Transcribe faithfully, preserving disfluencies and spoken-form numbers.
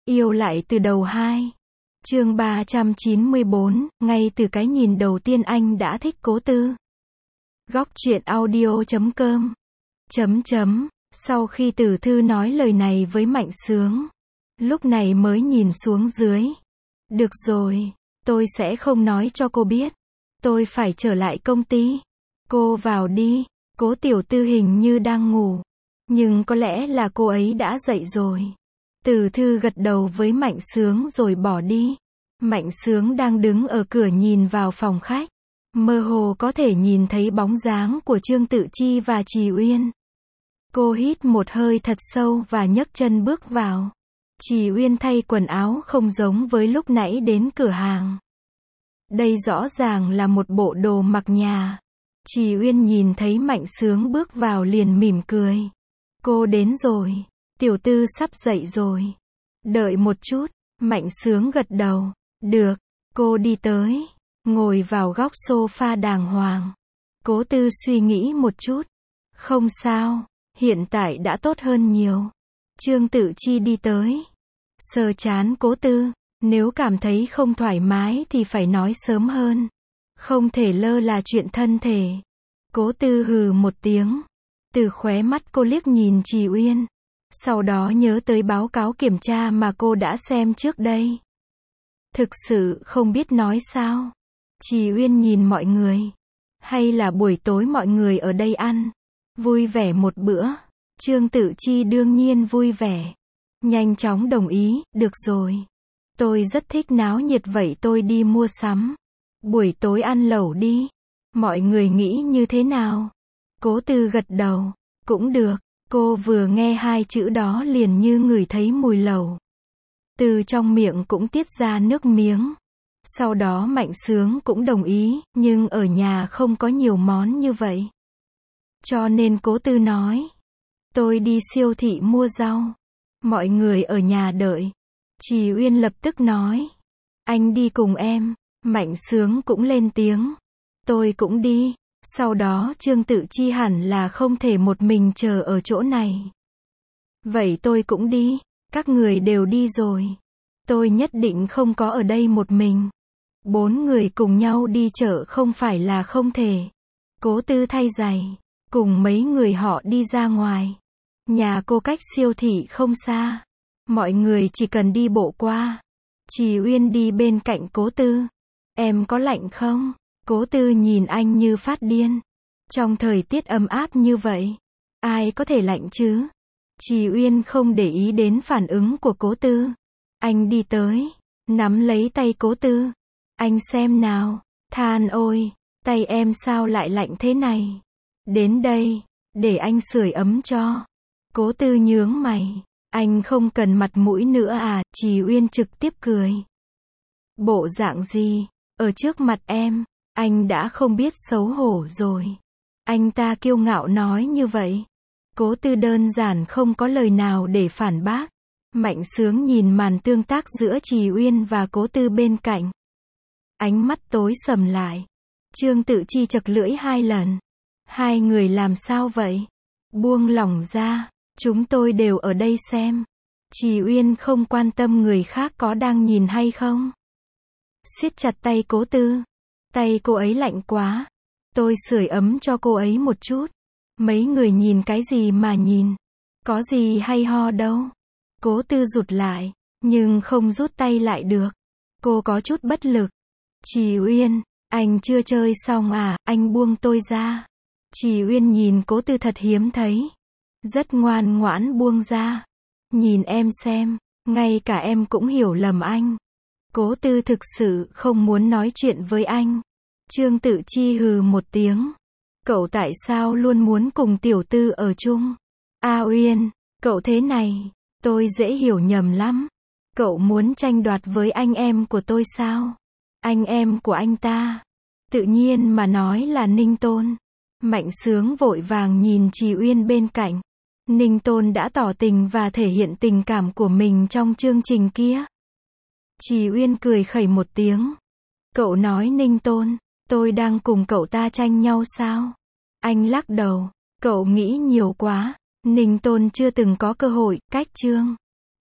Yêu lại từ đầu hai. Chương ba trăm chín mươi bốn, ngay từ cái nhìn đầu tiên anh đã thích Cố Tư. Góc truyện audio chấm com. Chấm chấm, sau khi Tử Thư nói lời này với Mạnh Sướng, lúc này mới nhìn xuống dưới. Được rồi, tôi sẽ không nói cho cô biết. Tôi phải trở lại công ty. Cô vào đi. Cố Tiểu Tư hình như đang ngủ, nhưng có lẽ là cô ấy đã dậy rồi. Tử Thư gật đầu với Mạnh Sướng rồi bỏ đi. Mạnh Sướng đang đứng ở cửa nhìn vào phòng khách. Mơ hồ có thể nhìn thấy bóng dáng của Trương Tự Chi và Trì Uyên. Cô hít một hơi thật sâu và nhấc chân bước vào. Trì Uyên thay quần áo không giống với lúc nãy đến cửa hàng. Đây rõ ràng là một bộ đồ mặc nhà. Trì Uyên nhìn thấy Mạnh Sướng bước vào liền mỉm cười. Cô đến rồi. Tiểu Tư sắp dậy rồi. Đợi một chút. Mạnh Sướng gật đầu. Được. Cô đi tới. Ngồi vào góc sofa đàng hoàng. Cố Tư suy nghĩ một chút. Không sao. Hiện tại đã tốt hơn nhiều. Trương Tự Chi đi tới. Sờ chán Cố Tư. Nếu cảm thấy không thoải mái thì phải nói sớm hơn. Không thể lơ là chuyện thân thể. Cố Tư hừ một tiếng. Từ khóe mắt cô liếc nhìn Trì Uyên. Sau đó nhớ tới báo cáo kiểm tra mà cô đã xem trước đây. Thực sự không biết nói sao. Trì Uyên nhìn mọi người. Hay là buổi tối mọi người ở đây ăn vui vẻ một bữa. Trương Tự Chi đương nhiên vui vẻ. Nhanh chóng đồng ý, được rồi. Tôi rất thích náo nhiệt vậy tôi đi mua sắm. Buổi tối ăn lẩu đi. Mọi người nghĩ như thế nào? Cố Tư gật đầu. Cũng được. Cô vừa nghe hai chữ đó liền như ngửi thấy mùi lẩu. Từ trong miệng cũng tiết ra nước miếng. Sau đó Mạnh Sướng cũng đồng ý, nhưng ở nhà không có nhiều món như vậy. Cho nên Cố Tư nói. Tôi đi siêu thị mua rau. Mọi người ở nhà đợi. Trì Uyên lập tức nói. Anh đi cùng em. Mạnh Sướng cũng lên tiếng. Tôi cũng đi. Sau đó Trương Tự Chi hẳn là không thể một mình chờ ở chỗ này. Vậy tôi cũng đi. Các người đều đi rồi. Tôi nhất định không có ở đây một mình. Bốn người cùng nhau đi chợ không phải là không thể. Cố Tư thay giày. Cùng mấy người họ đi ra ngoài. Nhà cô cách siêu thị không xa. Mọi người chỉ cần đi bộ qua. Trì Uyên đi bên cạnh Cố Tư. Em có lạnh không? Cố Tư nhìn anh như phát điên. Trong thời tiết ấm áp như vậy, ai có thể lạnh chứ? Trì Uyên không để ý đến phản ứng của Cố Tư. Anh đi tới, nắm lấy tay Cố Tư. Anh xem nào, than ôi, tay em sao lại lạnh thế này? Đến đây, để anh sưởi ấm cho. Cố Tư nhướng mày. Anh không cần mặt mũi nữa à? Trì Uyên trực tiếp cười. Bộ dạng gì? Ở trước mặt em, anh đã không biết xấu hổ rồi. Anh ta kiêu ngạo nói như vậy. Cố Tư đơn giản không có lời nào để phản bác. Mạnh Sướng nhìn màn tương tác giữa Trì Uyên và Cố Tư bên cạnh. Ánh mắt tối sầm lại. Trương Tự Chi chật lưỡi hai lần. Hai người làm sao vậy? Buông lỏng ra. Chúng tôi đều ở đây xem. Trì Uyên không quan tâm người khác có đang nhìn hay không. Siết chặt tay Cố Tư. Tay cô ấy lạnh quá. Tôi sưởi ấm cho cô ấy một chút. Mấy người nhìn cái gì mà nhìn. Có gì hay ho đâu. Cố Tư rụt lại. Nhưng không rút tay lại được. Cô có chút bất lực. Trì Uyên, anh chưa chơi xong à, anh buông tôi ra. Trì Uyên nhìn Cố Tư thật hiếm thấy. Rất ngoan ngoãn buông ra. Nhìn em xem, ngay cả em cũng hiểu lầm anh. Cố Tư thực sự không muốn nói chuyện với anh. Trương Tự Chi hừ một tiếng. Cậu tại sao luôn muốn cùng Tiểu Tư ở chung? A Uyên, cậu thế này, tôi dễ hiểu nhầm lắm. Cậu muốn tranh đoạt với anh em của tôi sao? Anh em của anh ta? Tự nhiên mà nói là Ninh Tôn. Mạnh Sướng vội vàng nhìn Trì Uyên bên cạnh. Ninh Tôn đã tỏ tình và thể hiện tình cảm của mình trong chương trình kia. Trì Uyên cười khẩy một tiếng. Cậu nói Ninh Tôn, tôi đang cùng cậu ta tranh nhau sao? Anh lắc đầu. Cậu nghĩ nhiều quá. Ninh Tôn chưa từng có cơ hội, cách chương.